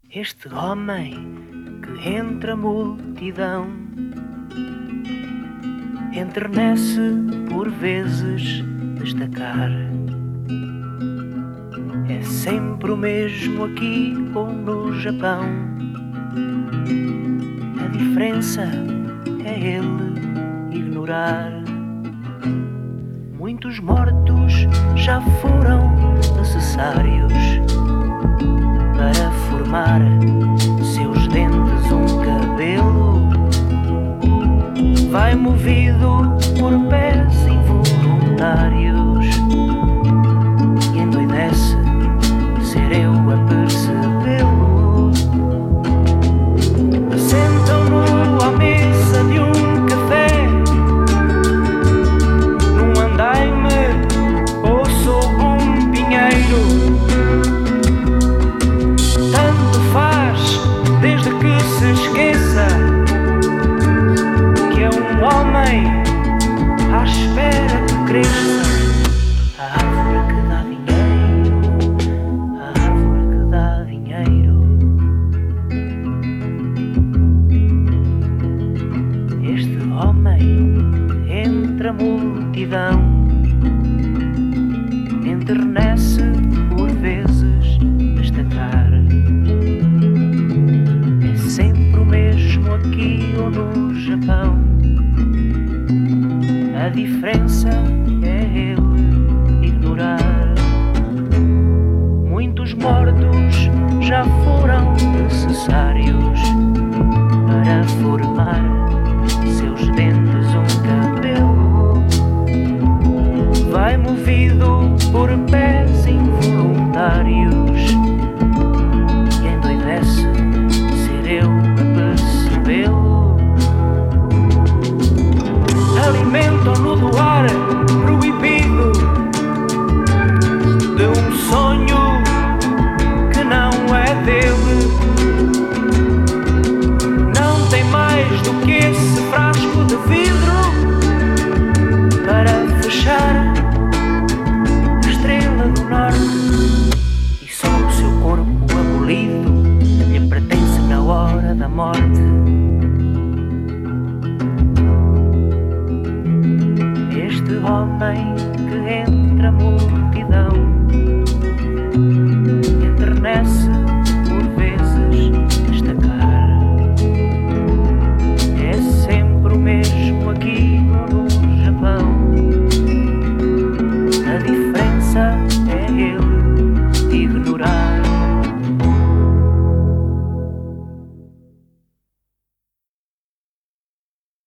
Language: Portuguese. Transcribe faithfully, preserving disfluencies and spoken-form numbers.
Este homem que entre a multidão enternece por vezes destacar. É sempre o mesmo aqui ou no Japão. A diferença é ele ignorar. Muitos mortos já foram necessários para formar seus dentes um cabelo. Vai movido por pés involuntários e endoidece ser eu a percebê-lo. Sentam-no à mesa de um café, num andaime ou sob um pinheiro. Tanto faz, desde que se esqueça que é um homem à espera que cresça. A árvore que dá dinheiro, a árvore que dá dinheiro. Este homem entre a multidão enternece por vezes destacar. É sempre o mesmo aqui ou no Japão. A diferença é ele ignorar. Muitos mortos já foram necessários para formar seus dentes um cabelo. Vai movido por pés involuntários e endoidece ser eu a percebê-lo. Alimentam-no do ar proibido de um sonho que não é dele. Não tem mais do que esse frasco de vidro para fechar a estrela do norte. E só o seu corpo abolido lhe pertence na hora da morte.